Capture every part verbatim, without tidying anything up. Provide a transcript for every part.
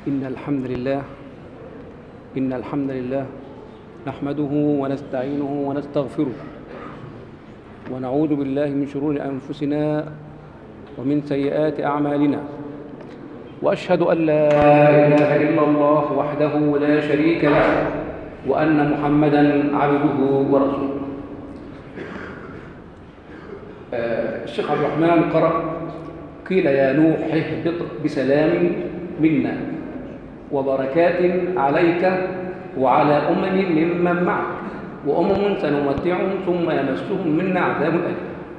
إن الحمد لله إن الحمد لله نحمده ونستعينه ونستغفره ونعوذ بالله من شرور أنفسنا ومن سيئات أعمالنا، وأشهد أن لا إله إلا الله وحده لا شريك له وأن محمدًا عبده ورسوله. آه الشيخ عبد الرحمن قرأ: قيل يا نوح اهبط بسلام منا وبركات عليك وعلى أمم ممن معك وأمم سنمتعهم ثم يمسهم منا عذاب أليم.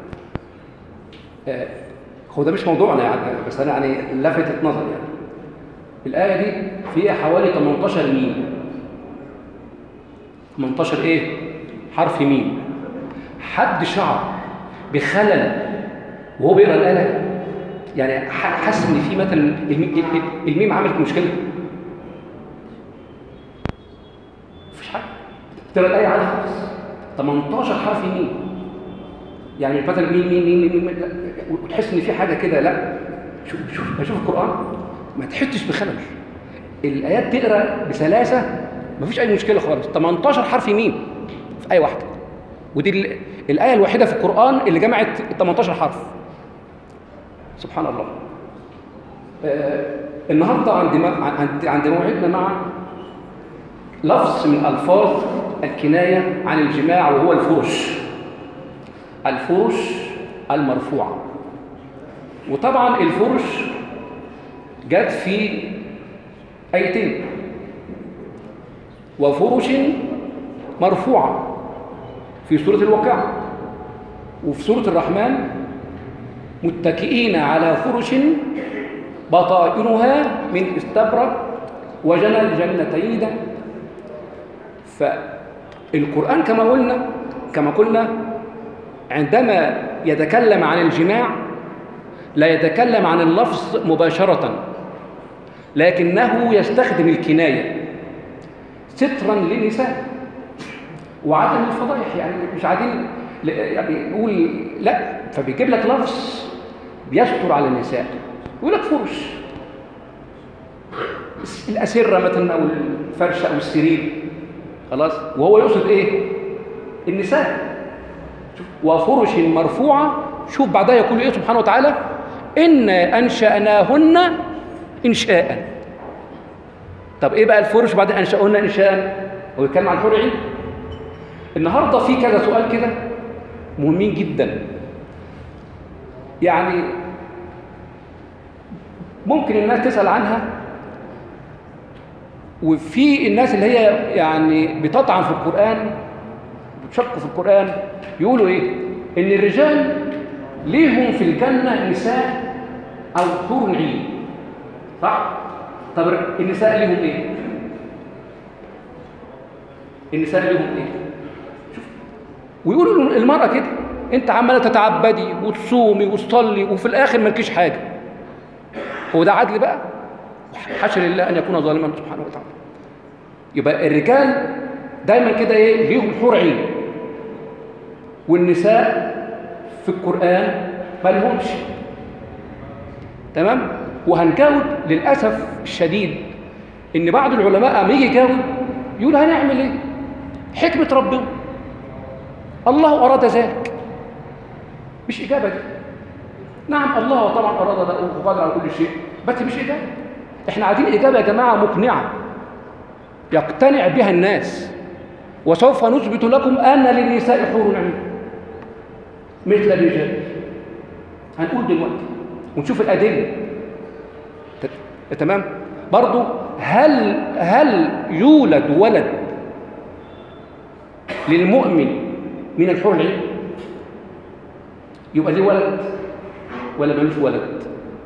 آه هو ده مش موضوعنا يعني، بس أنا يعني لفتت نظري يعني. الآية دي فيها حوالي ثمانية عشر ميم. ثمانية عشر إيه؟ حرف ميم. حد شعر بخلل وهو بيقرأ الآية؟ يعني حاسس إن في مثلا الميم عملت مشكلة؟ مفيش حاجة. تقرأ الآية عادي خالص. ثمانية عشر حرف ميم. يعني مثلا ميم ميم ميم ميم وتحس إن في حاجة كده. لا، شوف شوف شوف القرآن ما تحسش بخلل. الآيات تقرأ بسلاسة، مفيش أي مشكلة خالص. ثمانية عشر حرف ميم في آية واحدة، ودي الآية الوحيدة في القرآن اللي جمعت ثمانية عشر حرف. سبحان الله. آه النهارده عند عند عند موعدنا مع لفظ من ألفاظ الكناية عن الجماع، وهو الفرش. الفرش المرفوعة. وطبعا الفرش جت في آيتين: وفرش مرفوعة في سورة الواقعة، وفي سورة الرحمن متكئين على فرش بطائنها من استبرق وجنى الجنتين دان. فالقرآن كما قلنا كما قلنا عندما يتكلم عن الجماع لا يتكلم عن اللفظ مباشرة، لكنه يستخدم الكناية سترا للنساء وعدم الفضائح. يعني مش عادين يعني نقول لا، فبيجيب لك لفظ بيستر على النساء، يقول لك فرش الأسرة مثلا أو الفرشة أو السرير، خلاص، وهو يقصد إيه؟ النساء. وفرش مرفوعة. شوف بعدها يقول إيه سبحانه وتعالى: إنا أنشأناهن إنشاء. طب إيه بقى الفرش بعد أنشأهن إنشاء؟ هو يتكلم عن الحور عين. النهارده في كذا سؤال كده مهمين جدا، يعني ممكن الناس تسأل عنها، وفي الناس اللي هي يعني بتطعن في القرآن بتشك في القرآن يقولوا إيه؟ إن الرجال ليهم في الجنة نساء أو حور عين، صح؟ طب النساء ليهم إيه؟ النساء ليهم إيه؟ شوف، ويقولوا المرأة كده: أنت عمالة تتعبدي وتصومي وتصلي وفي الآخر مالكيش حاجة. هو ده عدل بقى؟ حاشا لله أن يكون ظالما سبحانه وتعالى. يبقى الرجال دايما كده إيه؟ ليهم حور عين، والنساء في القرآن ما لهمش. تمام؟ وهنجاوب للأسف الشديد إن بعض العلماء لما يجي يجاوب يقول هنعمل إيه؟ حكمة ربنا، الله أراد ذلك. مش إجابة دي. نعم الله طبعا أراد ده وقادر على كل شيء، بس مش إجابة. إحنا عايزين إجابة يا جماعة مقنعة يقتنع بها الناس. وسوف نثبت لكم أن للنساء حور عين مثل الرجال. هنقول دلوقتي ونشوف الأدلة. تمام؟ برضو هل هل يولد ولد للمؤمن من الحور العين؟ يبقى ليه ولد ولا ملوش ولد؟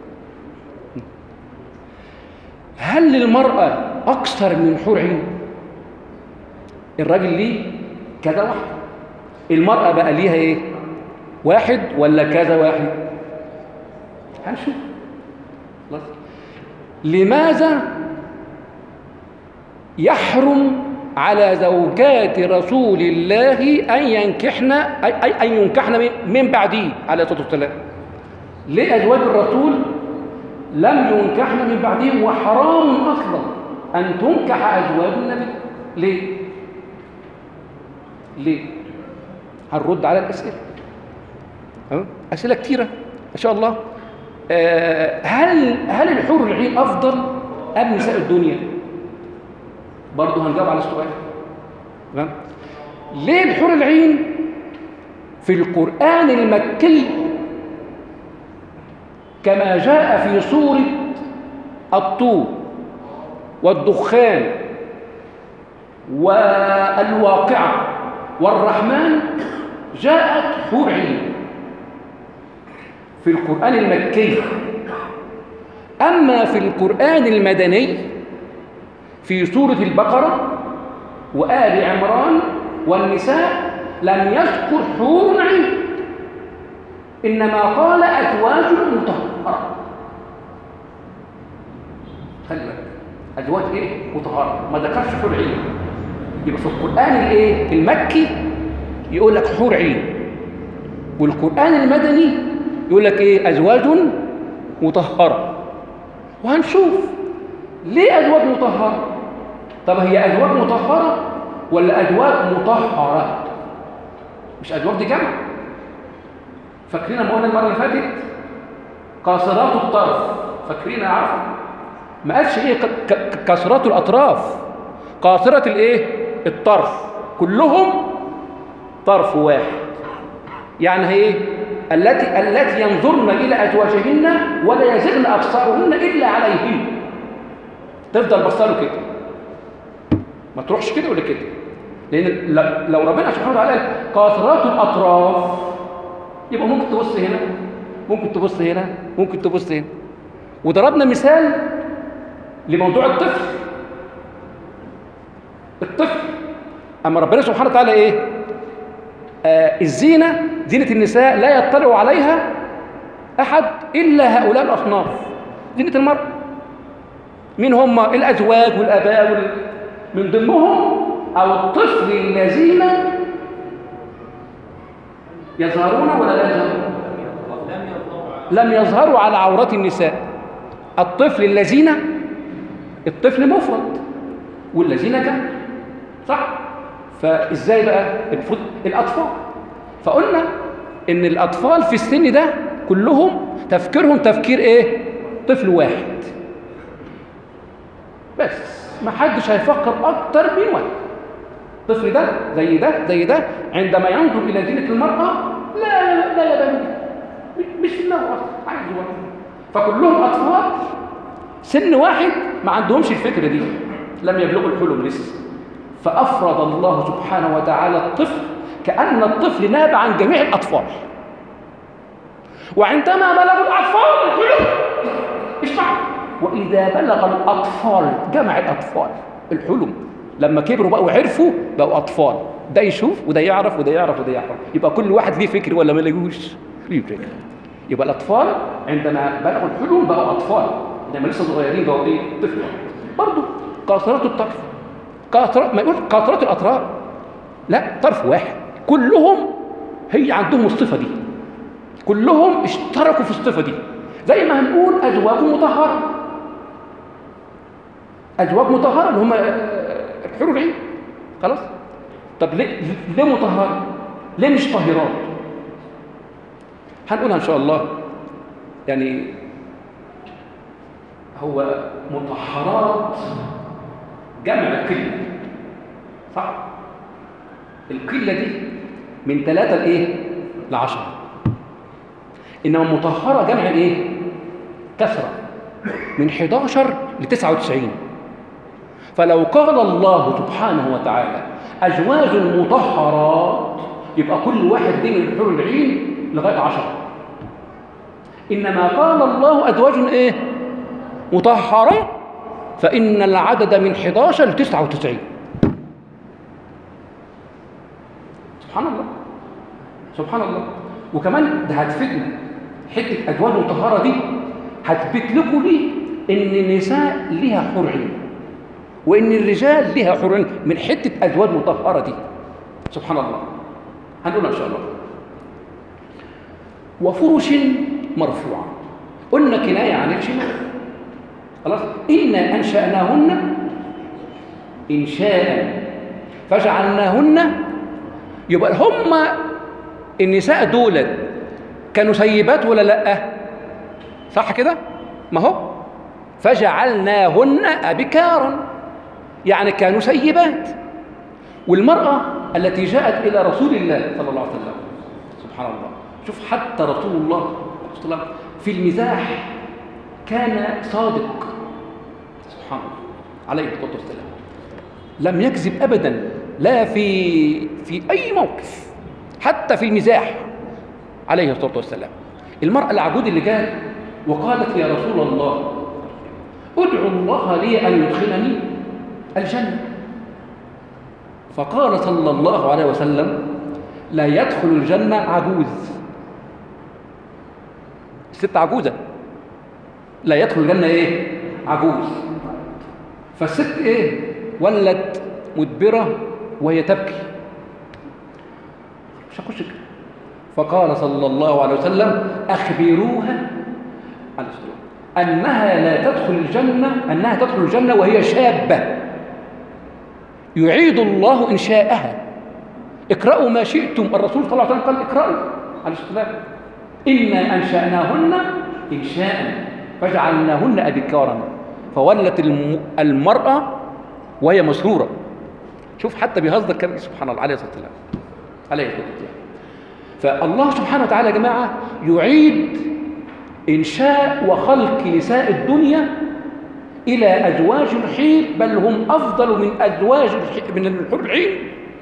هل للمرأة أكثر من حور عين؟ الراجل ليه كذا واحد، المرأة بقى ليها إيه؟ واحد ولا كذا واحد؟ هنشوف. خلاص. لماذا يحرم على زوجات رسول الله أن ينكحن أي أن ينكحن من بعده عليه الصلاة والسلام؟ ليه أزواج الرسول لم ينكحن من بعدهم، وحرام أصلا أن تنكح أزواج النبي. ليه؟ ليه؟ هنرد على الأسئلة، أسئلة كتيرة إن شاء الله. أه هل هل الحور العين أفضل أم نساء الدنيا؟ برضه هنجاوب على السؤال. تمام؟ ليه الحور العين في القرآن المكي كما جاء في سورة الطور والدخان والواقعة والرحمن جاءت حور عين في القرآن المكي، أما في القرآن المدني في سورة البقرة وآل عمران والنساء لم يذكر حور عين، إنما قال أزواج مطهرة. خلي بالك، أزواج إيه؟ مطهرة، ما ذكرش حور عين. يبقى في القرآن الإيه؟ المكي يقول لك حور عين، والقرآن المدني يقول لك إيه؟ أزواج مطهرة. وهنشوف ليه أزواج مطهرة. طب هي أزواج مطهرة ولا أزواج مطهرة؟ مش أزواج دي جمع. فاكرين ما قلنا المرة اللي فاتت قاصرات الطرف؟ فاكرين؟ عارفة ما قالش إيه قاصرات الأطراف، قاصرة الإيه؟ الطرف، كلهم طرف واحد. يعني هي إيه؟ التي التي ينظرن إلى أزواجهن ولا يزغن أبصارهن إلا عليهن. تفضل بصاله كده، ما تروحش كده ولا كده، لأن لو ربنا سبحانه وتعالى قاصرات الأطراف يبقى ممكن تبص هنا، ممكن تبص هنا، ممكن تبص هنا. وضربنا مثال لموضوع الطفل. الطفل أما ربنا سبحانه وتعالى إيه؟ آه الزينة، زينة النساء لا يطلع عليها أحد إلا هؤلاء الأصناف. زينة المرأة مين هم؟ الأزواج والآباء وال... من ضمنهم أو الطفل الذين يظهرون ولا لا يظهرون؟ لم يظهروا على عورات النساء. الطفل الذين، الطفل مفرد والذين جمع، صح؟ فإزاي بقى؟ الأطفال. فقلنا إن الأطفال في السن ده كلهم تفكيرهم تفكير إيه؟ طفل واحد بس، ما حدش هيفكر أكتر من واحد. الطفل ده زي ده زي ده عندما ينظر إلى زينة المرأة لا لا يبالي، مش في دماغه أصلا، عايز واحد. فكلهم أطفال سن واحد ما عندهمش الفكرة دي، لم يبلغوا الحلم لسه. فأفرض الله سبحانه وتعالى الطفل كأن الطفل ناب عن جميع الأطفال. وعندما بلغوا الأطفال الحلم، اسمع، وإذا بلغ الأطفال، جمع الأطفال الحلم، لما كبروا بقوا وعرفوا بقوا أطفال، ده يشوف وده يعرف وده يعرف وده يعرف، يبقى كل واحد ليه فكر ولا ما لهوش؟ ليه فكر. يبقى الأطفال عندما بلغوا الحلم بقوا أطفال، عندما لسه صغيرين بقوا إيه؟ طفل. برضه قاصرات الطرف، قاصرات، ما يقول قاصرات الأطراف، لا، طرف واحد، كلهم هي عندهم الصفة دي، كلهم اشتركوا في الصفة دي. زي ما هنقول أزواج مطهرة، أزواج مطهرة اللي هم الحور العين، خلاص. طب ليه ليه مطهرة؟ ليه مش طاهرات؟ هنقولها إن شاء الله. يعني هو مطهرات جمع القلة، صح؟ القلة دي من ثلاثة لإيه؟ لعشرة. إنما مطهرة جمع إيه؟ كثرة، من حداشر لتسعة وتسعين. فلو قال الله سبحانه وتعالى أزواج مطهرات يبقى كل واحد دي من الحور العين لغاية عشرة. إنما قال الله أزواج إيه؟ مطهرة، فإن العدد من حداشر لتسعة وتسعين. سبحان الله، سبحان الله. وكمان ده هتفيدنا حتة أزواج مطهرة دي، هتثبت لكم ليه إن النساء ليها حور عين وإن الرجال ليها حور عين من حتة أزواج مطهرة دي. سبحان الله، هنقولها إن شاء الله. وفرش مرفوعة، قلنا كناية عن الشمال. خلاص. إنا أنشأناهن إنشاء فجعلناهن. يبقى هم النساء دول كانوا سيبات ولا لأ؟ صح كده؟ ما هو فجعلناهن أبكارا، يعني كانوا سيبات. والمرأة التي جاءت إلى رسول الله صلى الله عليه وسلم، سبحان الله، شوف حتى رسول الله صلى الله عليه وسلم في المزاح كان صادق، سبحان الله عليه الصلاة والسلام، لم يكذب أبدا، لا في في أي موقف، حتى في المزاح عليه الصلاة والسلام. المرأة العجوز اللي جاءت وقالت يا رسول الله ادعو الله لي أن يدخلني الجنة، فقال صلى الله عليه وسلم لا يدخل الجنة عجوز. الست عجوزة لا يدخل الجنة ايه؟ عجوز. فالست ايه؟ ولت مدبرة وهي تبكي، مش هخش. فقال صلى الله عليه وسلم أخبروها عليه الصلاة أنها لا تدخل الجنة، أنها تدخل الجنة وهي شابة يعيد الله إنشاءها. اقرأوا ما شئتم. الرسول صلى الله عليه وسلم قال اقرأوا عليه الصلاة إنا أنشأناهن إنشاء فجعلناهن أبكارا، فولت المرأة وهي مسرورة. شوف حتى بيهزر كم، سبحان الله عليه الصلاة والسلام عليه الصلاة والسلام. فالله سبحانه وتعالى يا جماعة يعيد إنشاء وخلق نساء الدنيا إلى أزواج الحير، بل هم أفضل من أزواج من الحور العين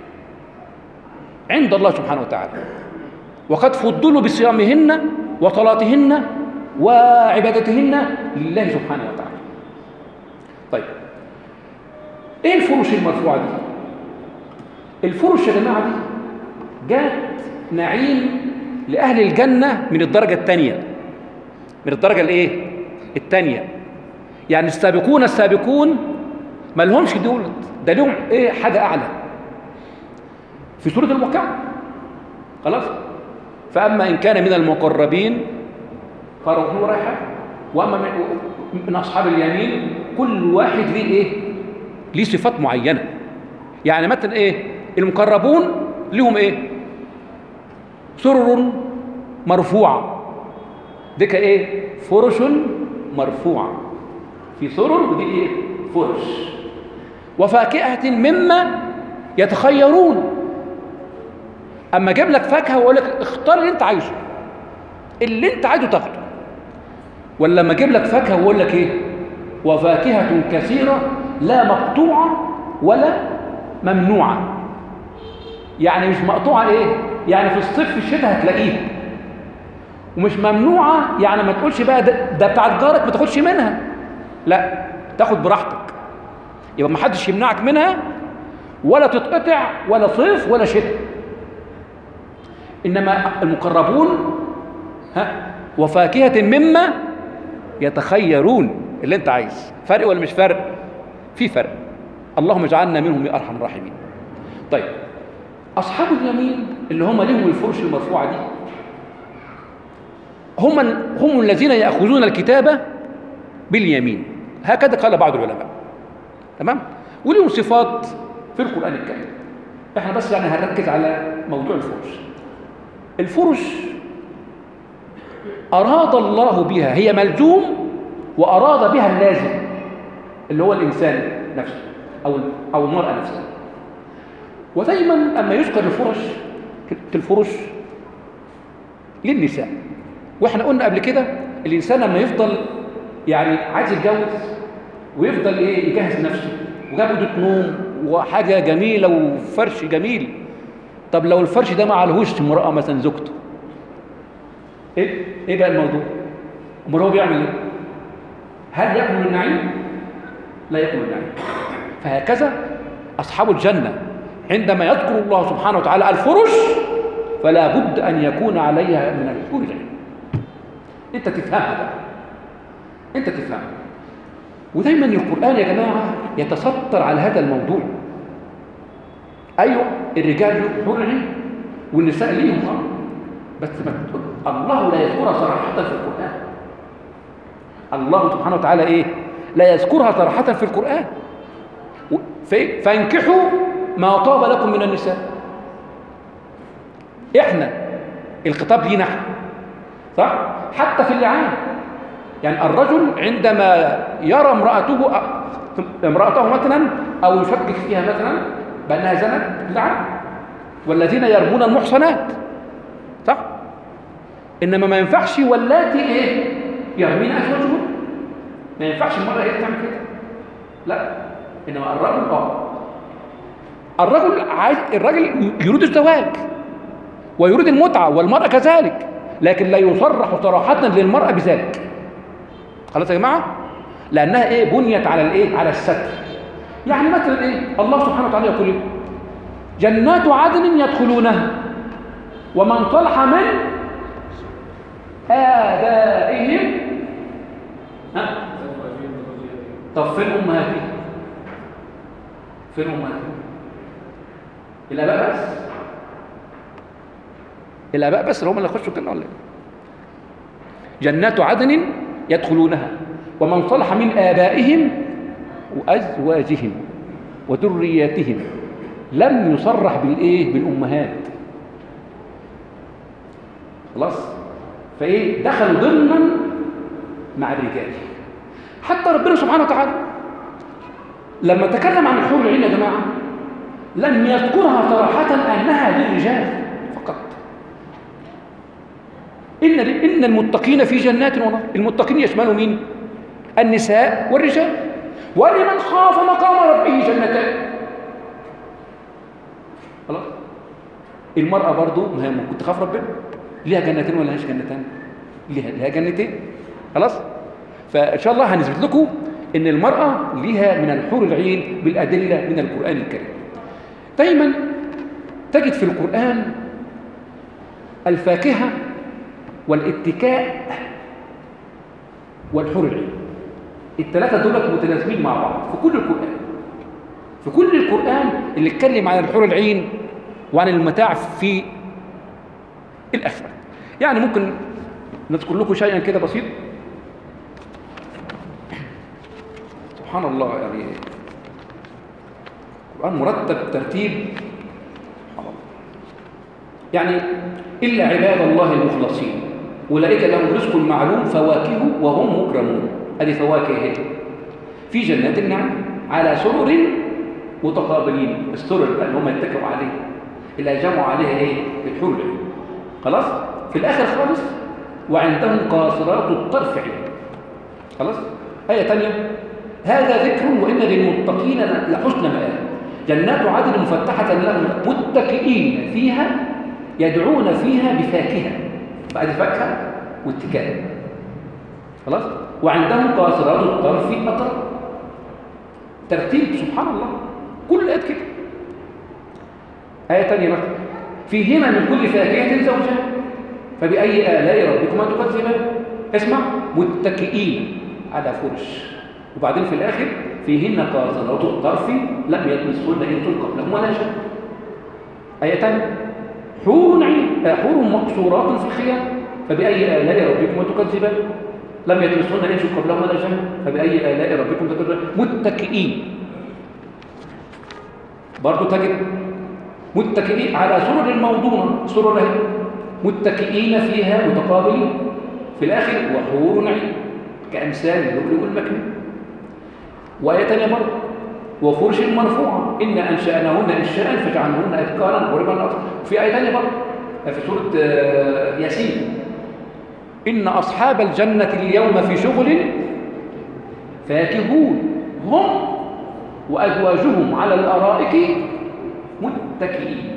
عند الله سبحانه وتعالى، وقد فضلوا بصيامهن وصلاتهن وعبادتهن لله سبحانه وتعالى. طيب إيه الفرش المرفوعة دي؟ الفرش يا جماعة دي جاءت نعيم لأهل الجنة من الدرجة الثانية، من الدرجة الإيه؟ الثانية. يعني السابقون السابقون ما لهمش دولت، ده لهم إيه؟ حاجة أعلى في سورة الواقعة. خلاص. فأما إن كان من المقربين فروح وريحان، وأما من أصحاب اليمين كل واحد ليه إيه؟ ليه صفات معينة. يعني مثلا إيه؟ المقربون لهم إيه؟ سرر مرفوعة، ديك إيه؟ فرش مرفوعة، في سرر ودي إيه؟ فرش. وفاكهة مما يتخيرون. أما جاب لك فاكهة ويقول لك اختار اللي أنت عايزه، اللي أنت عايزه تاخده. ولا لما جاب لك فاكهة ويقول لك إيه؟ وفاكهة كثيرة لا مقطوعة ولا ممنوعة. يعني مش مقطوعة إيه؟ يعني في الصيف في الشتاء هتلاقيها، ومش ممنوعة يعني ما تقولش بقى ده, ده بتاعت جارك ما تاخدش منها، لا تاخد براحتك، يبقى ما حدش يمنعك منها، ولا تتقطع ولا صيف ولا شتاء. إنما المقربون ها وفاكهة مما يتخيرون، اللي انت عايز. فرق ولا مش فرق؟ في فرق. اللهم اجعلنا منهم يا ارحم الراحمين. طيب اصحاب اليمين اللي هم لهم الفرش المرفوعه دي هم هم الذين ياخذون الكتاب باليمين، هكذا قال بعض العلماء. تمام. ولهم صفات في القران الكريم، احنا بس يعني هنركز على موضوع الفرش. الفرش اراد الله بها، هي ملزوم واراد بها اللازم اللي هو الانسان نفسه او او المراه نفسها. ودايما اما يذكر الفرش الفرش للنساء، واحنا قلنا قبل كده الانسان لما يفضل يعني عايز يتجوز ويفضل ايه يجهز نفسه وجاب اوضه نوم وحاجه جميله وفرش جميل، طب لو الفرش ده ما عليهوش امراه مثلا زوجته، ايه ايه بقى الموضوع؟ امال هو بيعمل ايه؟ هل يأكل من النعيم؟ لا يأكل من النعيم. فهكذا اصحاب الجنه عندما يذكر الله سبحانه وتعالى الفرش فلا بد ان يكون عليها من الحور العين. انت تفهمها بقى، انت تفهمها. ودايما القران يا جماعه يتستر على هذا الموضوع. ايوه الرجال لهم حور عين والنساء ليهم، بس ما الله لا يذكرها صراحه في القران. الله سبحانه وتعالى ايه؟ لا يذكرها صراحة في القرآن. فانكحوا ما طاب لكم من النساء. احنا الخطاب لينا احنا، صح؟ حتى في اللعان، يعني الرجل عندما يرى امرأته امرأته مثلا او يشكك فيها مثلا بأنها زنت لعن، والذين يرمون المحصنات، صح؟ انما ما ينفعش واللاتي ايه؟ يرمين ازواجهم. ما ينفعش المرأة هي تعمل كده، لا. انما الرجل اه الرجل عايز، الرجل يريد الزواج ويريد المتعة، والمرأة كذلك، لكن لا يصرح صراحة للمرأة بذلك. خلاص يا جماعة؟ لأنها إيه؟ بنيت على الإيه؟ على الستر. يعني مثلا إيه؟ الله سبحانه وتعالى يقول إيه؟ جنات عدن يدخلونها ومن صلح من آبائهم. ها؟ طب فين أمهاتهم؟ فين أمهاتهم؟ الآباء بس؟ الآباء بس اللي هم اللي يخشوا الجنة ولا إيه؟ جنات عدن يدخلونها ومن صلح من آبائهم وأزواجهم وذرياتهم. لم يصرح بالإيه؟ بالأمهات. خلاص؟ فإيه؟ دخلوا ضمنا مع الرجال. حتى ربنا سبحانه وتعالى لما تكلم عن الحور العين يا جماعة لم يذكرها صراحة أنها للرجال فقط. إن إن المتقين في جنات ونهر. المتقين يشملوا مين؟ النساء والرجال. ولمن خاف مقام ربه جنتان. خلاص؟ المرأة برضو ما هي ممكن تخاف ربنا، ليها جنتين ولا لهاش جنتين؟ ليها ليها جنتين. خلاص؟ فإن شاء الله هنثبت لكم إن المرأة ليها من الحور العين بالأدلة من القرآن الكريم. دايما تجد في القرآن الفاكهة والاتكاء والحور العين. الثلاثة دول متلازمين مع بعض في كل القرآن. في كل القرآن اللي اتكلم عن الحور العين وعن المتاع في الآخرة. يعني ممكن نذكر لكم شيئا كده بسيط. سبحان الله، يعني القرآن مرتب ترتيب يعني إلا عباد الله المخلصين أولئك لهم رزق معلوم فواكه وهم مكرمون. هذه فواكه هي في جنات النعيم على سرر متقابلين. السرر اللي هم يتكئوا عليه اللي جمعوا عليها ايه؟ الحور العين. خلاص؟ في الآخر خالص وعندهم قاصرات الطرف عين. خلاص؟ آية ثانية هذا ذكر وإن للمتقين لحسن مآب. جنات عدن مفتحة لهم متكئين فيها يدعون فيها بفاكهة. بعد فاكهة واتكاء. خلاص؟ وعندهم قاصرات الطرف أطرف. ترتيب سبحان الله كل الآيات كده. آية ثانية مثلا فيهما من كل فاكهة زوجان فبأي آلاء ربكما تكذبان. اسمع متكئين على فرش. وبعدين في الآخر فيهن قاصرات الطرف لم يطمثهن إنس قبلهم ولا جان. آية ثانية حور عين حور مقصورات في الخيام فبأي آلاء ربكما تكذبان. لم يطمثهن إنس قبلهم ولا جان فبأي آلاء ربكم تكذبان. متكئين برضو تجد متكئين على سرر موضونة. سرر اهي متكئين فيها متقابلين. في الآخر وحور عين كأمثال اللؤلؤ والمكنون. وآية ثانية برضه وفرش مرفوعة إن أنشأناهن إنشاء فجعلناهن أبكارا وربا أطرا. في آية ثانية برضه في سورة ياسين إن أصحاب الجنة اليوم في شغل فاكهون هم وأزواجهم على الأرائك متكئين.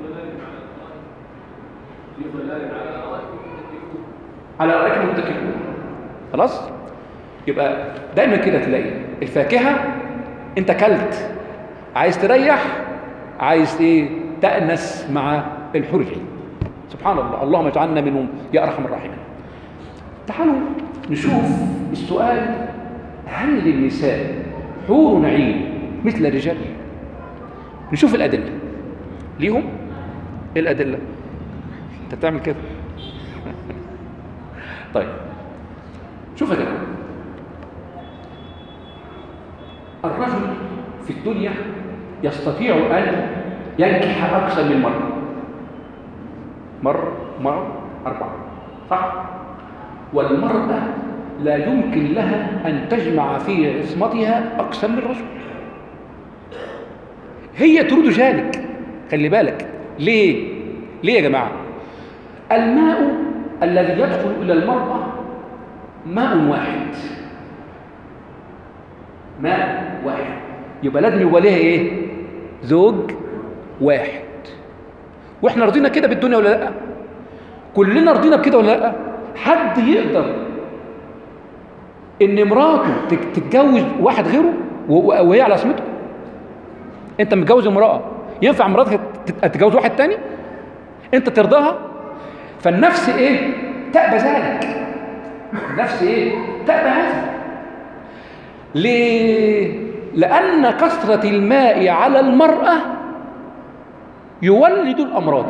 على الأرائك متكئون. خلاص؟ يبقى دايما كده تلاقي الفاكهة انت كلت عايز تريح عايز ايه تأنس مع الحور العين. سبحان الله. اللهم اجعلنا منهم يا أرحم الراحمين. تعالوا نشوف السؤال هل للنساء حور عين مثل الرجال؟ نشوف الأدلة ليهم. ايه الأدلة؟ انت بتعمل كده طيب شوف يا جماعة الرجل في الدنيا يستطيع أن ينكح أكثر من مرة، مرة مرة أربعة، صح؟ والمرأة لا يمكن لها أن تجمع في عصمتها أكثر من رجل. هي تريد ذلك، خلي بالك. ليه؟ ليه يا جماعة؟ الماء الذي يدخل إلى المرأة ماء واحد، ماء واحد، يبقى لازم يبقى لها إيه؟ زوج واحد. وإحنا رضينا كده بالدنيا ولا لأ؟ كلنا رضينا بكده ولا لأ؟ حد يقدر إن مراته تتجوز واحد غيره وهي على عصمته؟ أنت متجوز امرأة، ينفع مراتك تتجوز واحد تاني؟ أنت ترضاها؟ فالنفس إيه؟ تأبى ذلك. النفس إيه؟ تأبى هذا. ليه؟ لأن كثرة الماء على المرأة يولد الأمراض،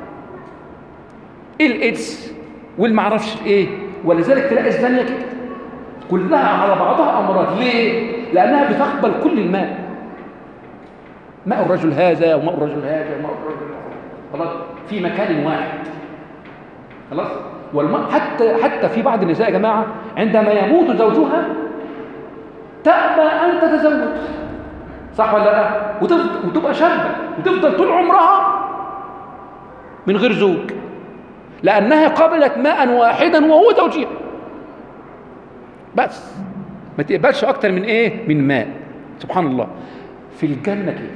الإيدز والمعرفش إيه، ولذلك تلاقي الزانية كده كلها على بعضها أمراض. ليه؟ لأنها بتقبل كل الماء، ماء الرجل هذا وماء الرجل هذا وماء الرجل هذا، خلاص في مكان واحد، خلاص. والماء حتى حتى في بعض النساء يا جماعة عندما يموت زوجها تأبى أن تتزوج، صح ولا لا؟ وتبقى شابة وتفضل طول عمرها من غير زوج، لأنها قبلت ماء واحدا وهو زوجها بس، ما تقبلش أكتر من إيه؟ من ماء. سبحان الله. في الجنة كده،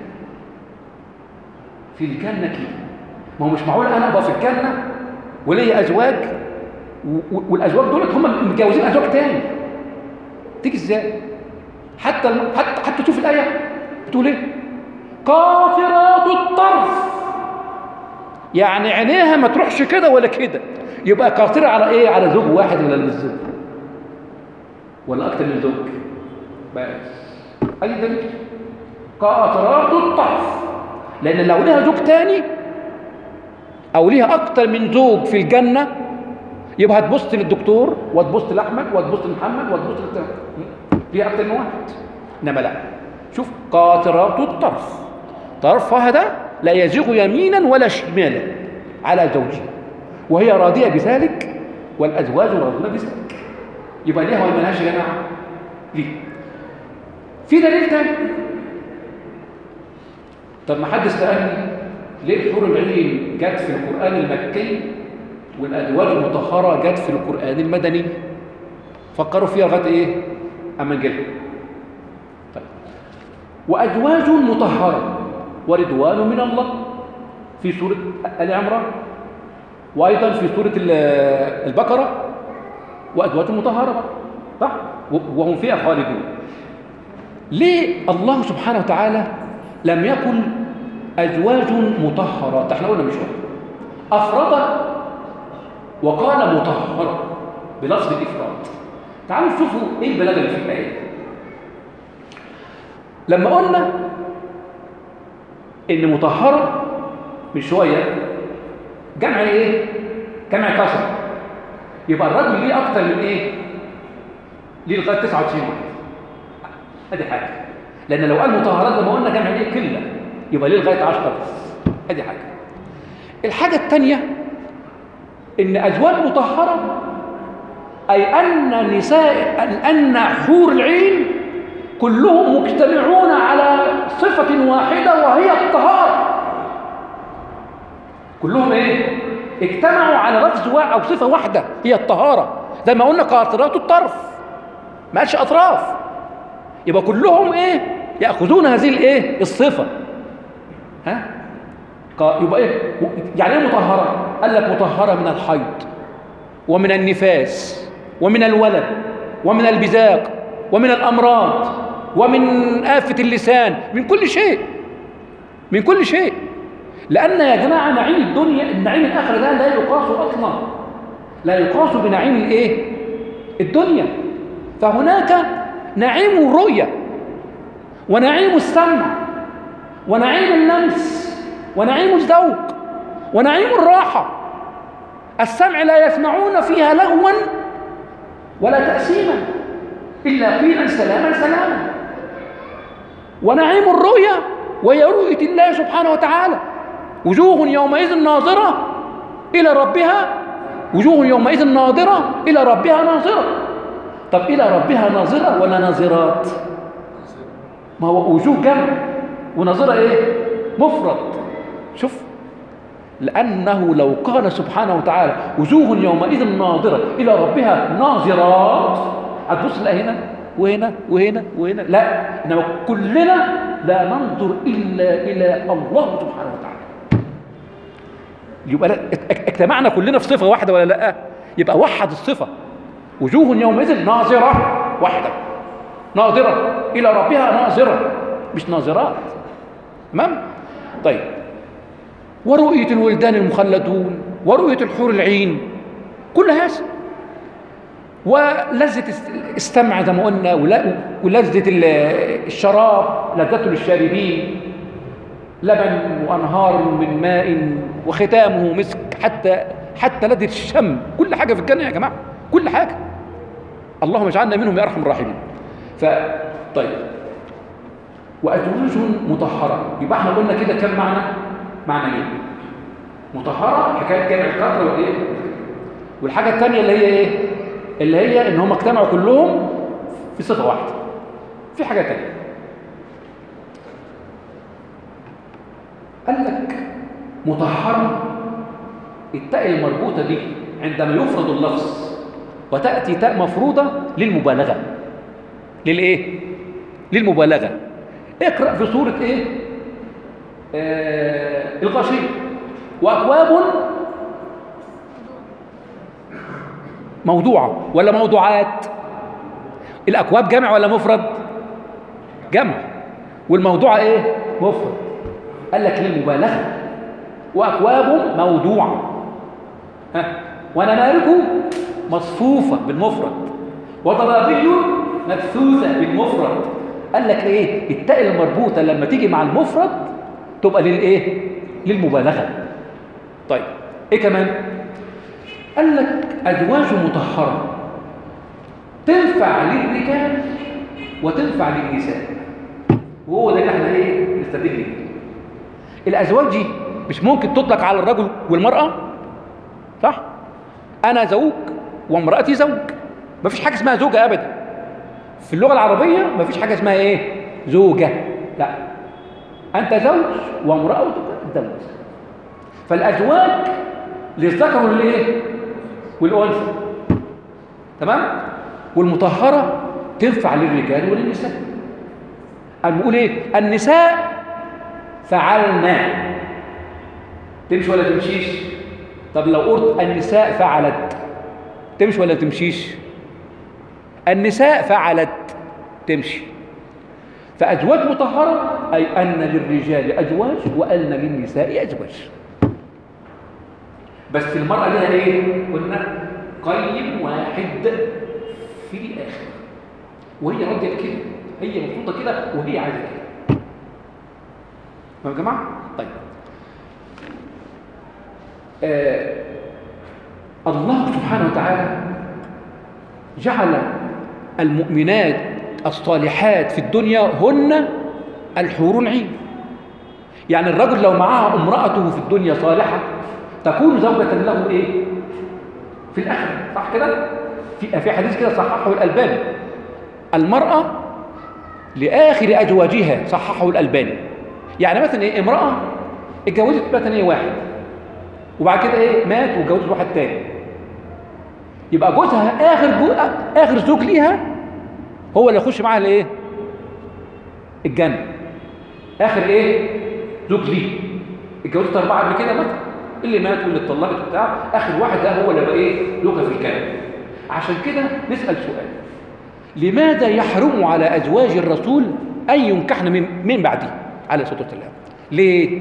في الجنة كده. ما هو مش معقول أنا أبقى في الجنة ولي أزواج والأزواج دولت هم متجوزين أزواج تاني، تيجي إزاي؟ حتى حتى حتى تشوف الآية بتقول إيه؟ قاصرات الطرف، يعني عينيها ما تروحش كده ولا كده، يبقى قاصرة على إيه؟ على زوج واحد ولا من زوج ولا أكتر من زوج بس. أي دليل؟ قاصرات الطرف، لأن لو لها زوج تاني أو ليها أكتر من زوج في الجنة يبقى هتبص للدكتور وتبص لأحمد وتبص لمحمد وتبص للتاني، ليها أكتر من واحد. إنما لا، شوف قاصرات الطرف، طرفها ده لا يزيغ يمينا ولا شمالا على زوجها، وهي راضية بذلك والأزواج راضون بذلك. يبقى ليها ولا ملهاش يا جماعة؟ ليه؟ في دليل تاني. طب ما حد سألني ليه الحور العين جت في القرآن المكي والأزواج المطهرة جت في القرآن المدني؟ فكروا فيها لغاية إيه؟ أما نجيلها. طيب، وأزواج مطهرة ورضوان من الله في سورة آل عمران، وأيضا في سورة البقرة وأزواج مطهرة، صح؟ وهم فيها خالدون. ليه الله سبحانه وتعالى لم يكن أزواج مطهرة؟ احنا قلنا مش واحد، أفرد وقال مطهرة بلفظ الإفراد. تعالوا شوفوا إيه البلاغة اللي في الآية. لما قلنا إن مطهرة من شوية جمع إيه؟ جمع كسر، يبقى الرجل ليه أكتر من إيه؟ ليه لغاية تسعة وتسعين واحد. أدي حاجة، لأن لو قال مطهرات زي ما قلنا جمع إيه؟ كلة، يبقى ليه لغاية عشرة بس. أدي حاجة. الحاجة الثانية إن أزواج مطهرة أي أن نساء أن حور العين كلهم مجتمعون على صفة واحدة وهي الطهارة. كلهم إيه؟ اجتمعوا على لفظ واحد أو صفة واحدة هي الطهارة، زي ما قلنا قاصرات الطرف، ما قالش أطراف. يبقى كلهم إيه؟ يأخذون هذه الإيه؟ الصفة. ها؟ يبقى إيه؟ يعني إيه مطهرة؟ قال لك مطهرة من الحيض ومن النفاس ومن الولد ومن البزاق ومن الأمراض ومن آفة اللسان، من كل شيء، من كل شيء. لأن يا جماعة نعيم الدنيا، النعيم الآخر ده لا يقاس أصلا، لا يقاس بنعيم الإيه؟ الدنيا. فهناك نعيم الرؤية ونعيم السمع ونعيم اللمس ونعيم الذوق ونعيم الراحة. السمع لا يسمعون فيها لغوا ولا تأثيما إلا قيلا سلاما سلاما. ونعيم الرؤية وهي رؤية الله سبحانه وتعالى. وجوه يومئذ ناظرة إلى ربها وجوه يومئذ ناظرة إلى ربها ناظرة. طب إلى ربها ناظرة ولا ناظرات؟ ما هو وجوه جمع وناظرة إيه؟ مفرد. شوف، لأنه لو قال سبحانه وتعالى وجوه يومئذ ناظرة إلى ربها ناظرات، هتبص لا هنا وهنا وهنا وهنا، لا، إنما كلنا لا ننظر إلا إلى الله سبحانه وتعالى. يبقى اجتمعنا كلنا في صفة واحدة ولا لا؟ يبقى وحد الصفة. وجوه يومئذ ناظرة واحدة، ناظرة إلى ربها ناظرة، مش ناظرات. تمام؟ طيب، ورؤية الولدان المخلدون ورؤية الحور العين، كل هذا، ولذة السمع زي ما قلنا، ولذة الشراب لذته للشاربين، لبن وأنهار من ماء وختامه مسك، حتى حتى لذة الشم، كل حاجة في الجنة يا جماعة، كل حاجة. اللهم اجعلنا منهم يا أرحم الراحمين. فطيب، وأزواج مطهرة، يبقى احنا قلنا كده كم معنى؟ معنى ايه؟ مطهرة، حكاية جمع الكثرة والايه؟ والحاجة الثانية اللي هي ايه؟ اللي هي ان هم اجتمعوا كلهم في صفة واحدة. في حاجة ثانية قال لك مطهرة، التاء المربوطة دي عندما يفرد اللفظ وتأتي تاء مفروضة للمبالغة. للايه؟ للمبالغة. اقرأ في سورة ايه؟ آه الغاشية. وأكواب موضوعة ولا موضوعات؟ الأكواب جمع ولا مفرد؟ جمع. والموضوعة ايه؟ مفرد. قال لك للمبالغة. وأكواب موضوعة، ها، ونمارق مصفوفة بالمفرد، وضرابي مبثوثة بالمفرد. قال لك ايه؟ التاء المربوطة لما تيجي مع المفرد تبقى للايه؟ للمبالغة. طيب، ايه كمان؟ قال لك ازواج مطهرة تنفع للرجال وتنفع للنساء، وهو ده اللي احنا ايه نستدل بيه. الازواج دي مش ممكن تطلق على الرجل والمرأة، صح؟ انا زوج وامرأتي زوج، مفيش حاجة اسمها زوجة ابدا. في اللغة العربية مفيش حاجة اسمها ايه؟ زوجة، لا، انت زوج وامرأتك زوج. فالازواج للذكر والايه؟ والانثى. تمام؟ والمطهرة تنفع للرجال وللنساء. قال بيقول ايه؟ النساء فعلنا، تمشي ولا تمشيش؟ طب لو قلت النساء فعلت، تمشي ولا تمشيش؟ النساء فعلت، تمشي. فأزواج مطهرة أي أن للرجال أزواج وأن للنساء أزواج. بس المرأة لها إيه؟ قلنا قيم واحد في الآخر، وهي راضية كده، هي مفروضة كده وهي عايزة كده. يا جماعة؟ طيب، آه الله سبحانه وتعالى جعل المؤمنات الصالحات في الدنيا هن الحور العين. يعني الرجل لو معها امرأته في الدنيا صالحة تكون زوجة له ايه؟ في الآخرة، صح كده؟ في في حديث كده صححه الألباني، المرأة لآخر أزواجها، صححه الألباني. يعني مثلا ايه؟ امرأة اتجوزت مثلا ايه واحد، وبعد كده ايه؟ مات واتجوزت واحد تاني، يبقى جوزها آخر جو... آخر زوج ليها هو اللي يخش معاها الايه؟ الجنة. آخر ايه؟ زوج ليه. اتجوزت أربعة قبل كده مثلا، اللي مات واللي اتطلقت وبتاع، آخر واحد ده هو اللي بقى ايه؟ زوجها في الجنة. عشان كده نسأل سؤال: لماذا يحرم على أزواج الرسول أن ينكحن من, من بعده عليه الصلاة والسلام؟ ليه؟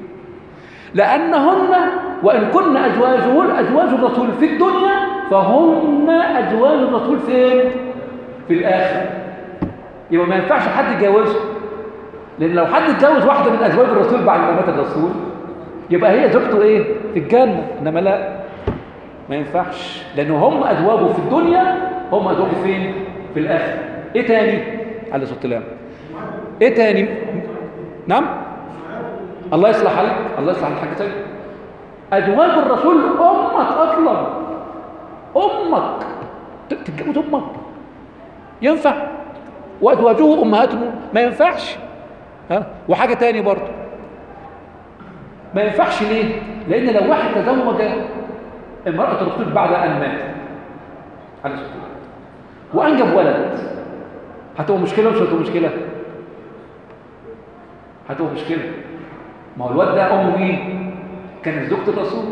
لأنهن وإن كن أزواجه أزواج الرسول في الدنيا فهن أزواج الرسول فين؟ في الآخر. يبقى ما ينفعش حد يتجوزه، لأن لو حد اتجوز واحدة من أزواج الرسول بعد ما مات الرسول يبقى هي زوجته إيه؟ في الجنة. إنما لا، ما ينفعش، لأنه هم أزواجه في الدنيا هم أزواجه فين؟ في الآخر. إيه تاني؟ عليه الصلاة والسلام. ايه تاني؟ نعم. الله يصلح حالك، الله يصلح حالك. حاجه تاني، ازواج الرسول امك اصلا، امك تتجوز امك ينفع؟ وازواجه امهاتهم ما ينفعش. ها؟ وحاجه تاني برضه ما ينفعش. ليه؟ لان لو واحد تزوج امراه الرسول بعد ان مات عليه الصلاه والسلام وانجب ولد، هتبقى مشكله مش هتبقى مشكله؟ هتبقى مشكله. ما هو الواد ده امه مين؟ كانت زوجة الرسول.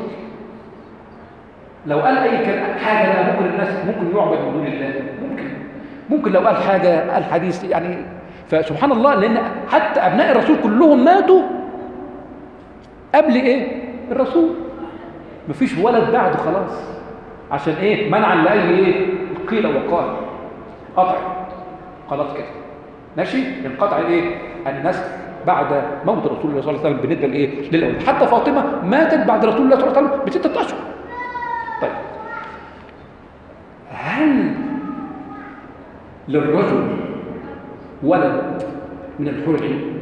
لو قال اي كلام حاجه لا ممكن الناس ممكن يعبد من دون الله، ممكن ممكن لو قال حاجه قال حديث يعني. فسبحان الله، لان حتى ابناء الرسول كلهم ماتوا قبل ايه؟ الرسول. مفيش ولد بعده خلاص. عشان ايه؟ منعا لاي ايه؟ قيل وقال، قطع خلاص كده ماشي. انقطع ايه؟ النسل بعد موت رسول الله صلى الله عليه وسلم بالنسبه لايه؟ للاولاد. حتى فاطمه ماتت بعد رسول الله صلى الله عليه وسلم بستة اشهر. طيب، هل للرجل ولد من الحور العين؟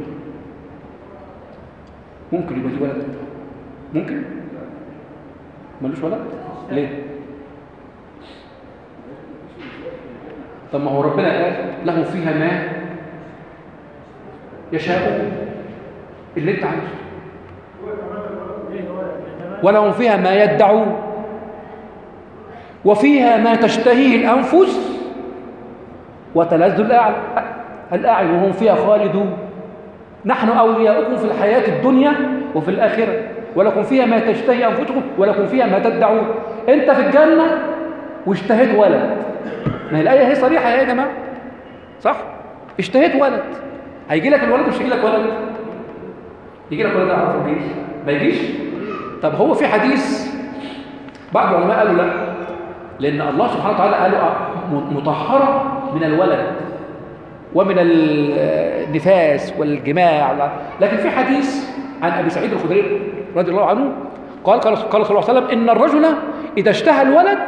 ممكن يبقى ليه ولد؟ ممكن؟ ملوش ولد؟ ليه؟ طب ما هو ربنا قال له فيها ما يشاء اللي انت عايزه، ولهم فيها ما يدعون وفيها ما تشتهيه الانفس وتلذ الاعين وهم فيها خالدون. نحن اولياؤكم في الحياه الدنيا وفي الاخره ولكم فيها ما تشتهي انفسكم ولكم فيها ما تدعون. انت في الجنه واشتهيت ولد، ما هي الايه هي صريحه يا جماعه صح؟ اشتهيت ولد، هيجي لك الولد مش هيجي لك ولد؟ يجي لك ولد عارف ما يجيش؟ ما يجيش. طب هو في حديث بعض العلماء قالوا لا، لان الله سبحانه وتعالى قالوا مطهره من الولد ومن النفاس والجماع. لكن في حديث عن ابي سعيد الخدري رضي الله عنه قال قال صلى الله عليه وسلم ان الرجل اذا اشتهى الولد،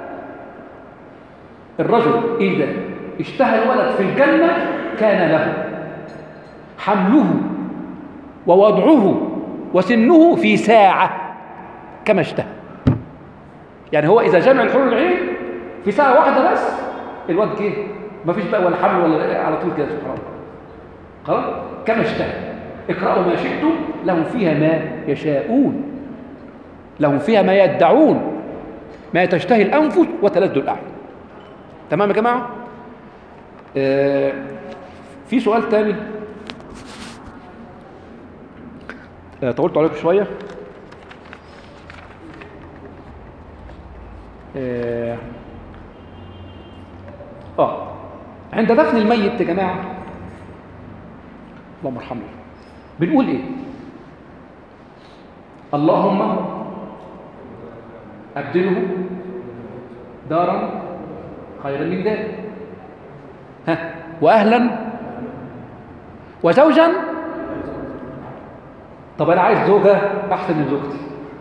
الرجل اذا اشتهى الولد في الجنه كان له حمله ووضعه وسنه في ساعه كما اشتهى. يعني هو اذا جمع الحور العين في ساعه واحده بس الواد جه، ما فيش بقى ولا حمل ولا على طول كده سبحان الله. خلاص كما اشتهى. اقرأوا ما شئتم لهم فيها ما يشاءون لهم فيها ما يدعون ما تشتهي الانفس وتلذ الاعين. تمام يا جماعه؟ آه في سؤال تاني آه طولت عليكم شويه. آه, اه عند دفن الميت يا جماعه اللهم ارحمه بنقول ايه؟ اللهم ابدله دارا خيرا من دار، ها، واهلا وزوجا. طب انا عايز زوجه احسن من زوجتي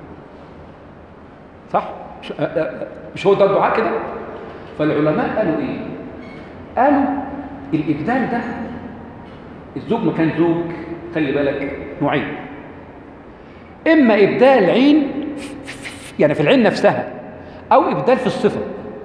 صح؟ مش هو ده الدعاء كده؟ فالعلماء قالوا ايه؟ قالوا الابدال ده الزوج مكان زوج خلي بالك نوعين، اما ابدال عين يعني في العين نفسها او ابدال في الصفه،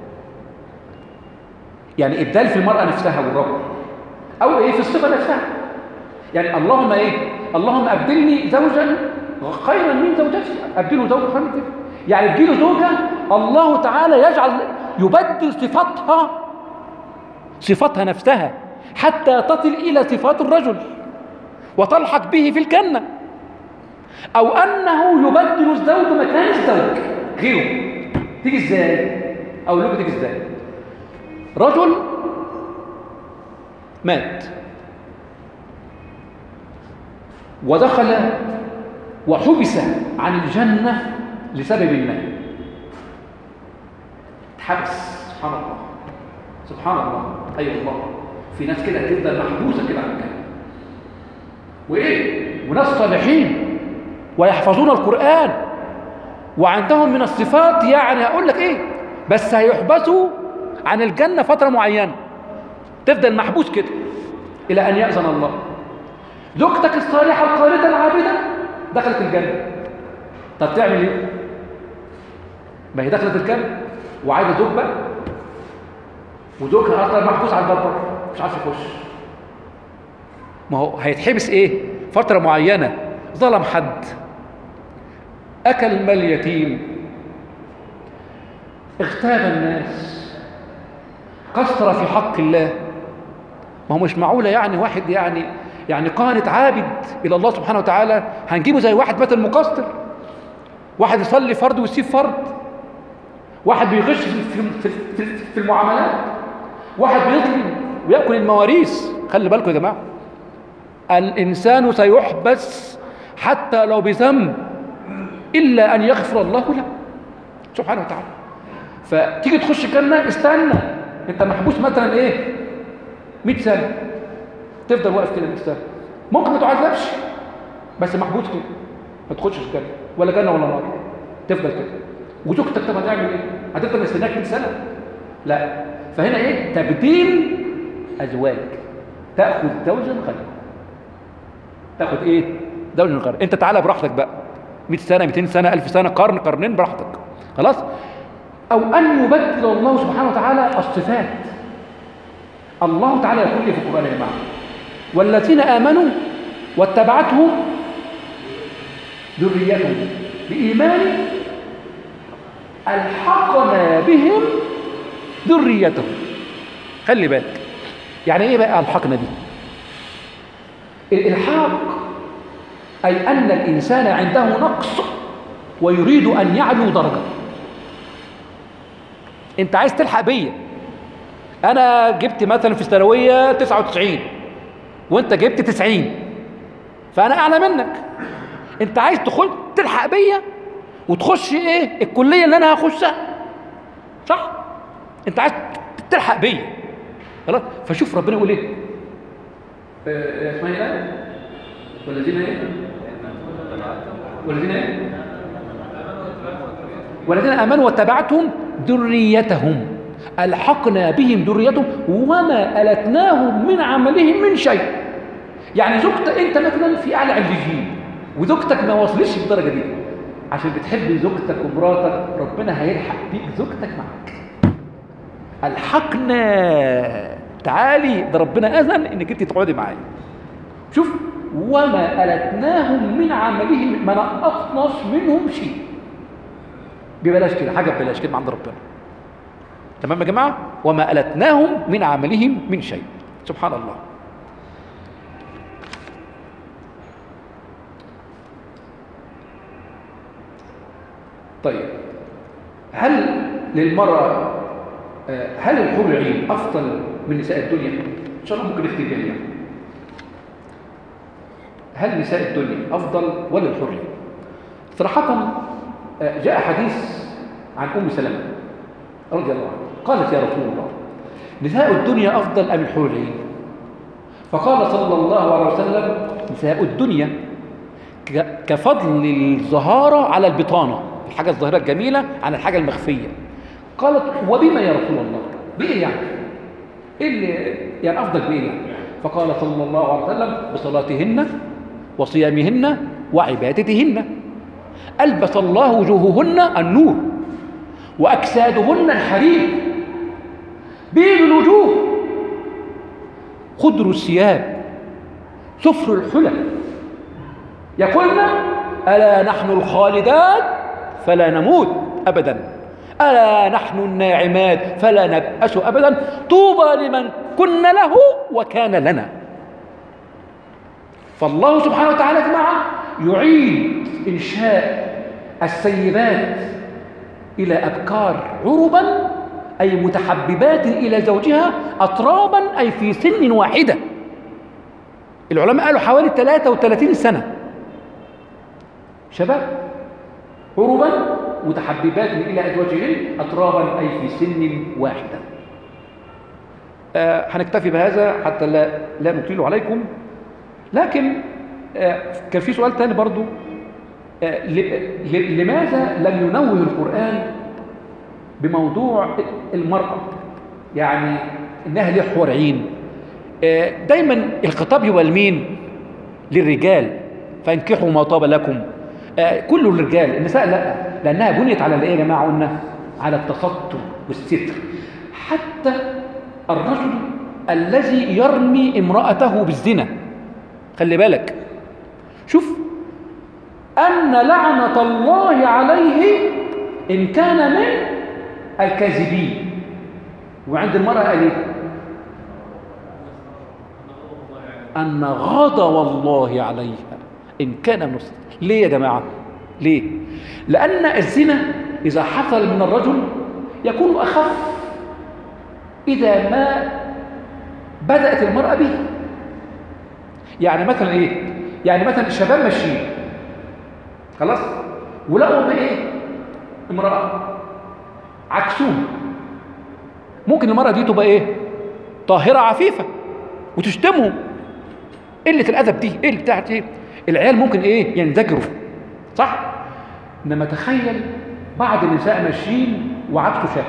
يعني ابدال في المراه نفسها والرجل، او ايه في الصفه نفسها. يعني اللهم ايه؟ اللهم ابدلني زوجا خيرا من زوجتي، ابدله زوجا خيرا من زوجتي، يعني تجيله زوجه الله تعالى يجعل يبدل صفاتها صفاتها نفسها حتى تصل الى صفات الرجل وتلحق به في الجنه، او انه يبدل الزوج مكان الزوج غيره. تيجي ازاي؟ او لكم تيجي ازاي؟ رجل مات ودخل وحبس عن الجنه لسبب ما، اتحبس. سبحان الله سبحان الله اي أيوة الله. في ناس كده تفضل محبوسه كده عن الجنه، وايه وناس صالحين ويحفظون القرآن وعندهم من الصفات، يعني هقول لك ايه، بس هيحبسوا عن الجنة فترة معينة، تفضل محبوس كده إلى أن يأذن الله. زوجتك الصالحة القانتة العابدة دخلت الجنة. طب تعمل ايه؟ ما هي دخلت الجنة وعايزة زوج بقى، وزوجها اصلا محبوس على الباب مش عارف يخش. ما هو هيتحبس ايه؟ فترة معينة، ظلم حد، اكل مال يتيم، اغتاب الناس، قصر في حق الله. ما هو مش معقولة يعني واحد يعني يعني قانت عابد إلى الله سبحانه وتعالى هنجيبه زي واحد مثل مقصر، واحد يصلي فرض ويسيب فرض، واحد بيغش في, في, في, في المعاملات، واحد بيظلم ويأكل المواريث. خلي بالكم يا جماعة، الإنسان سيحبس حتى لو بذنب إلا أن يغفر الله له سبحانه وتعالى. فتيجي تخش الجنة استنى، أنت محبوس مثلا إيه مئة سنة، تفضل واقف كده مئة سنة، ممكن ما تعذبش بس محبوس كده ما تخشش الجنة ولا جنة ولا نار، تفضل كده. وزوجتك طب هتعمل ايه؟ هتفضل مستناك مئة سنة؟ لا. فهنا ايه؟ تبديل ازواج، تاخذ زوجا غيره، تاخذ ايه؟ زوجا غيره. انت تعالى براحتك بقى، مئة سنة مئتين سنة ألف سنة قرن قرنين براحتك خلاص. او ان يبدل الله سبحانه وتعالى الصفات. الله تعالى يقول لي في القرآن يا جماعة: والذين آمنوا واتبعتهم ذريتهم بإيمان ألحقنا بهم ذريتهم. خلي بالك يعني ايه بقى ألحقنا دي؟ الإلحاق أي أن الإنسان عنده نقص ويريد أن يعلو درجة. أنت عايز تلحق بيا، أنا جبت مثلا في الثانوية تسعة وتسعين وأنت جبت تسعين، فأنا أعلى منك. أنت عايز تدخل تلحق بيا وتخش إيه الكلية اللي أنا هخشها، صح؟ أنت عايز تلحق بيا خلاص. فشوف ربنا يقول إيه؟ اسمها إيه؟ والذين إيه؟ والذين إيه؟ والذين آمنوا واتبعتهم ذريتهم ألحقنا بهم ذريتهم وما ألتناهم من عملهم من شيء. يعني زوجتك أنت مثلا في أعلى عليين وزوجتك ما وصلش الدرجة دي، عشان بتحب زوجتك ومراتك ربنا هيلحق بيك زوجتك معك. ألحقنا، تعالي، ده ربنا أذن إنك أنت تقعدي معايا. شوف، وما ألتناهم من عملهم، ما نقصناش منهم شيء. ببلاش كده، حاجة ببلاش كده عند ربنا. تمام يا جماعة؟ وما ألتناهم من عملهم من شيء. سبحان الله. طيب، هل للمرأة هل الحور العين أفضل من نساء الدنيا؟ إن شاء الله ممكن نختم جميعا. هل نساء الدنيا أفضل ولا الحور العين؟ صراحة جاء حديث عن أم سلمة رضي الله عنها، قالت: يا رسول الله، نساء الدنيا أفضل أم الحور العين؟ فقال صلى الله عليه وسلم: نساء الدنيا كفضل الزهارة على البطانة، الحاجة الظاهرة الجميلة على الحاجة المخفية. قالت: وبما يا رسول الله؟ بإيه يعني؟ إيه اللي يعني أفضل بإيه يعني؟ فقال صلى الله عليه وسلم: بصلاتهن وصيامهن وعبادتهن. ألبس الله وجوههن النور وأجسادهن الحرير، بيض الوجوه، خضر الثياب، سفر الحلى، يقولن: ألا نحن الخالدات فلا نموت أبدا، ألا نحن الناعمات فلا نبأس أبدا، طوبى لمن كن له وكان لنا. فالله سبحانه وتعالى يا جماعة يعيد إنشاء السيبات إلى أبكار عربا، أي متحببات إلى زوجها، أطرابا أي في سن واحدة. العلماء قالوا حوالي ثلاثة وثلاثين سنة شباب عربا متحببات إلى أزواجهن أطرابا أي في سن واحدة. آه هنكتفي بهذا حتى لا, لا نطيل عليكم. لكن آه كان في سؤال تاني برضو، آه لماذا لم ينوه القرآن بموضوع المرأة، يعني إنها ليه حور عين؟ آه دايما الخطاب هو لمين؟ للرجال فانكحوا ما طاب لكم. آه كل الرجال، النساء لا، لأنها بنيت على الايه يا جماعة؟ قلنا على التستر والستر. حتى الرجل الذي يرمي امرأته بالزنا، خلي بالك، شوف، أن لعنة الله عليه إن كان من الكاذبين. وعند المرأة قال ايه؟ أن غضب الله عليها إن كان من الصدق. ليه يا جماعة؟ ليه؟ لأن الزنا إذا حصل من الرجل يكون أخف إذا ما بدأت المرأة به. يعني مثلا إيه؟ يعني مثلا الشباب ماشيين خلاص ولقوا بإيه؟ امرأة عكسوهم، ممكن المرأة دي تبقى إيه؟ طاهرة عفيفة وتشتمهم. قلة الأدب دي إيه اللي بتاعت إيه؟ العيال ممكن إيه؟ ينزجروا، صح؟ إنما تخيل بعض النساء ماشيين وعكسوا شاب.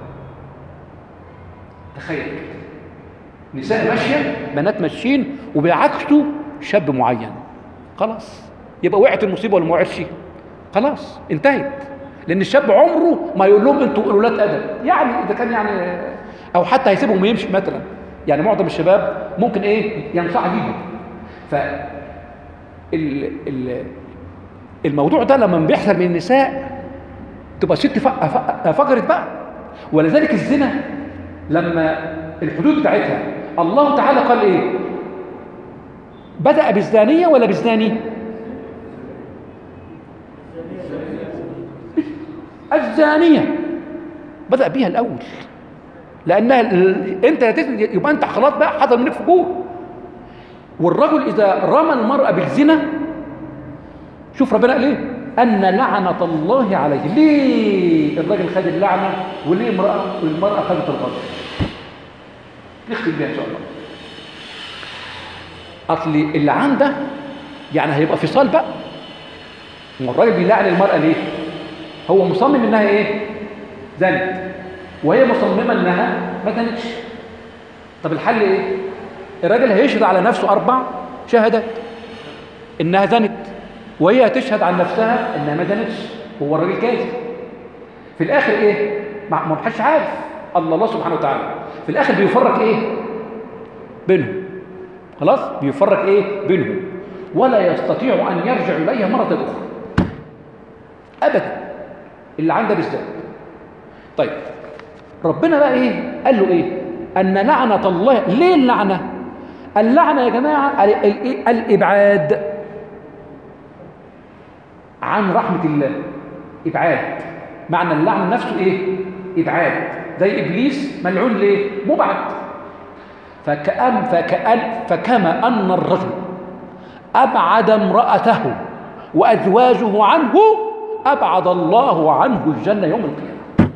تخيل نساء ماشية، بنات ماشيين وبيعكسوا شاب معين، خلاص يبقى وقعت المصيبة ولا ما وقعتش؟ خلاص انتهت. لأن الشاب عمره ما يقول لهم أنتوا أولاد أدب، يعني إذا كان يعني أو حتى هيسيبهم ويمشي مثلا. يعني معظم الشباب ممكن إيه؟ ينصح بيهم. ف الموضوع ده لما بيحصل من النساء تبقى ست فجرت بقى. ولذلك الزنا لما الحدود بتاعتها الله تعالى قال ايه؟ بدأ بالزانية ولا بالزاني؟ الزانية بدأ بيها الأول، لأنها انت يبقى انت خلاص بقى حصل منك فجور. والرجل إذا رمى المرأة بالزنا، شوف ربنا قال ايه؟ أن لعنة الله عليه. ليه الراجل خد اللعنة وليه المرأة والمرأة خدت الغضب؟ نختم بيها إن شاء الله. أصل اللعان ده يعني هيبقى فصال بقى. والراجل بيلعن المرأة ليه؟ هو مصمم إنها إيه؟ زنت، وهي مصممة إنها ما زنتش. طب الحل إيه؟ الراجل هيشهد على نفسه أربع شهادات إنها زنت، وهي هتشهد عن نفسها إنها ما زنتش. هو الراجل كاذب. في الآخر إيه؟ ما حدش عارف. الله الله سبحانه وتعالى في الآخر بيفرق إيه؟ بينهم. خلاص؟ بيفرق إيه؟ بينهم، ولا يستطيع أن يرجع إليها مرة أخرى أبدا. اللي عنده بالذات. طيب ربنا بقى إيه؟ قال له إيه؟ أن لعنة الله. ليه اللعنة؟ اللعنة يا جماعة الإبعاد عن رحمة الله. إبعاد، معنى اللعنة نفسه إيه؟ إبعاد. زي إبليس ملعون ليه؟ مبعد. فكأن فكأن فكما أن الرجل أبعد امرأته وأزواجه عنه، أبعد الله عنه الجنة يوم القيامة.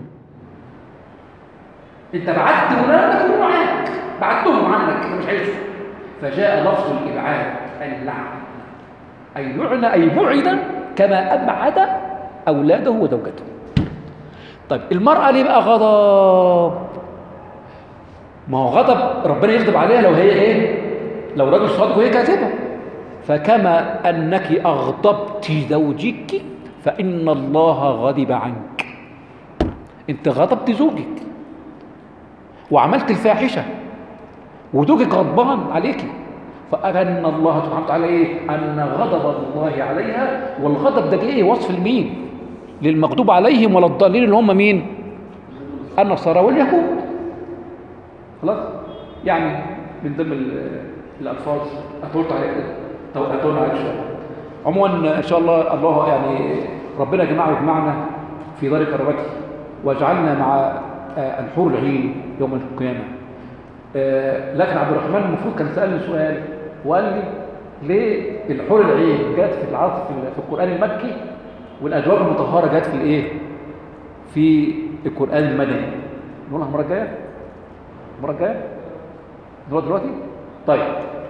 أنت بعدت ولادك ومعاك، بعدتهم عنك، أنت مش عايزهم. فجاء لفظ الإبعاد اللعنة، أي لعن أي بعد كما أبعد أولاده وزوجته. طيب المرأة ليه بقى غضب؟ ما هو غضب ربنا يغضب عليها لو هي ايه؟ لو راجل صادق وهي كاذبة. فكما أنك أغضبت زوجك فإن الله غضب عنك. أنت غضبت زوجك وعملت الفاحشة وزوجك غضبان عليك، فأن الله سبحانه وتعالى إيه؟ أن غضب الله عليها. والغضب ده جاي وصف لمين؟ للمغضوب عليهم ولا الضالين اللي هم مين؟ النصارى واليهود. خلاص؟ يعني من ضمن الألفاظ أطولت عليك أطولت عليك شوية. عموما إن شاء الله الله يعني ربنا جمعنا وجمعنا في دار كرامته واجعلنا مع الحور العين يوم القيامة. لكن عبد الرحمن المفروض كان سألني سؤال وقال لي ليه الحور العين جت في العصر في القرآن المكي والأزواج المطهرة جت في الإيه؟ في القرآن المدني. نقولها المرة الجاية؟ المرة الجاية؟ نقولها دلوقتي؟ طيب.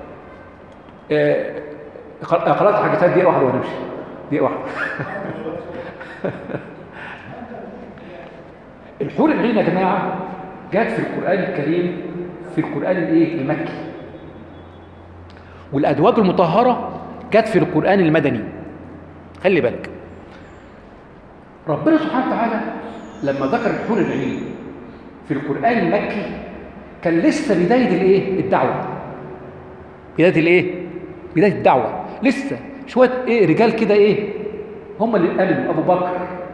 آه خلاص حاجتها دقيقة واحدة وهنمشي. دقيقة واحدة. الحور العين يا جماعة جت في القرآن الكريم في القرآن الإيه؟ المكي. والأزواج المطهرة جت في القرآن المدني. خلي بالك ربنا سبحانه وتعالى لما ذكر الحور العين في القرآن المكي كان لسه بداية الايه؟ الدعوة. بداية الايه؟ بداية الدعوة. لسه شوية ايه رجال كده ايه هم اللي قالوا، ابو بكر،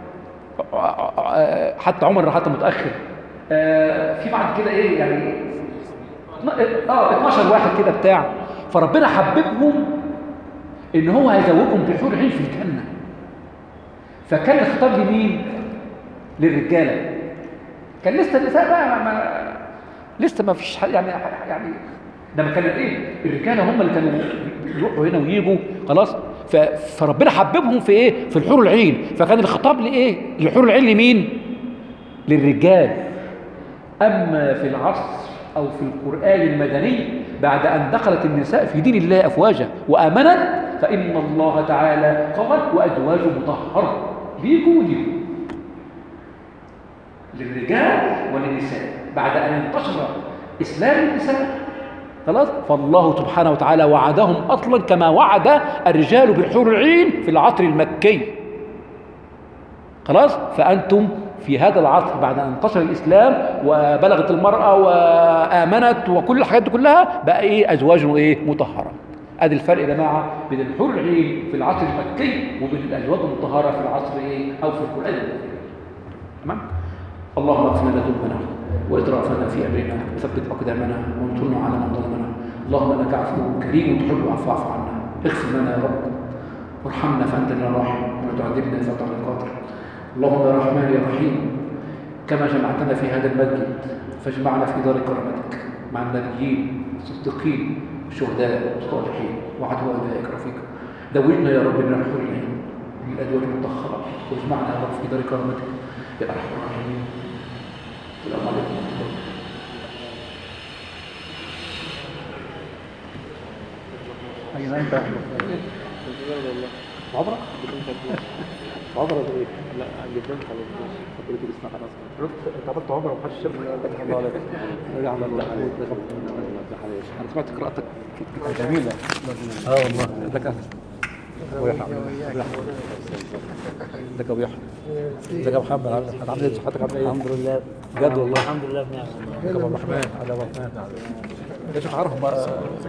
حتى عمر حتى متأخر، آه في بعد كده ايه يعني اه اتناشر واحد كده بتاع. فربنا حببهم ان هو هيزوجهم بحور عين في الجنة. فكان الخطاب لمين؟ للرجالة. كان لسه النساء بقى ما لسه ما فيش يعني يعني لما كان ايه الرجاله هم اللي كانوا يروحوا هنا ويجوا خلاص. فربنا حببهم في ايه؟ في الحور العين. فكان الخطاب لايه؟ للحور العين لمين؟ للرجال. اما في العصر او في القران المدني بعد ان دخلت النساء في دين الله افواجا وامنت فان الله تعالى قال وازواج مطهره ليكوا وليكوا، للرجال وللنساء بعد ان انتشر اسلام النساء خلاص. فالله سبحانه وتعالى وعدهم اصلا كما وعد الرجال بالحور العين في العصر المكي خلاص. فانتم في هذا العصر بعد ان انتشر الاسلام وبلغت المراه وامنت وكل الحاجات دي كلها بقى ايه؟ ازواج ايه؟ مطهره. ادي الفرق يا جماعه بين الحور العين في العصر المكي وبين الازواج المطهره في العصر ايه؟ او في القران المكي. تمام. اللهم اغفر لنا ذنوبنا وإسرافنا في أمرنا وثبت أقدامنا وانصرنا على من ظلمنا. اللهم إنك عفو كريم تحب العفو فاعف عنا. اغفر لنا يا رب وارحمنا فأنت لنا الراحم ولا تعذبنا فأنت على القادر. اللهم يا رحمن يا رحيم كما جمعتنا في هذا المسجد فاجمعنا في دار كرامتك مع النبيين والصديقين والشهداء والصالحين وعدو أولئك رفيقا. دوجنا يا رب من الحور العين من الأزواج المطهرة واجمعنا يا رب في دار كرامتك يا أرحم الراحمين. السلام عليكم ورحمة الله. أين أنت؟ عبرة؟ عبرة إيه؟ لا جدا خلاص. قلت لي اسمع خلاص. أنت عملت عبرة ومحدش شافك. الله عليك. رجع على الله. أنا سمعت قراءتك جميلة. آه والله. لك أهلا. ويحيى ازيك يا ابو يحيى؟ ازيك يا محمد؟ عامل ايه؟ صحتك عامله ايه؟ الحمد لله بجد والله الحمد لله بنعم. ازيك يا ابو الرحمن؟ على ابو الرحمن يا شيخ عارف بقى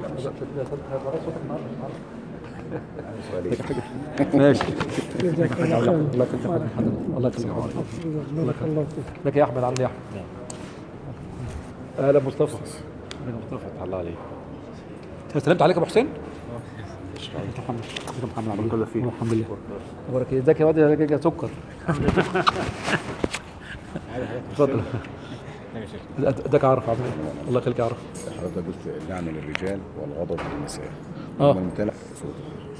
ماشي. الله يخليك الله يخليك الله يخليك. ازيك يا احمد؟ عامل ايه يا احمد؟ اهلا مصطفى. اهلا مصطفى. الله عليك. سلمت عليك يا ابو حسين؟ محمد محمد عبد الله فيه الحمد لله. اخبارك ايه؟ ازيك يا واد يا سكر؟ اتفضل. ازيك يا عارف؟ عامل ايه؟ الله يخليك يا عارف. حضرتك قلت اللعنه للرجال والغضب للنساء. اه من امتلأ صوته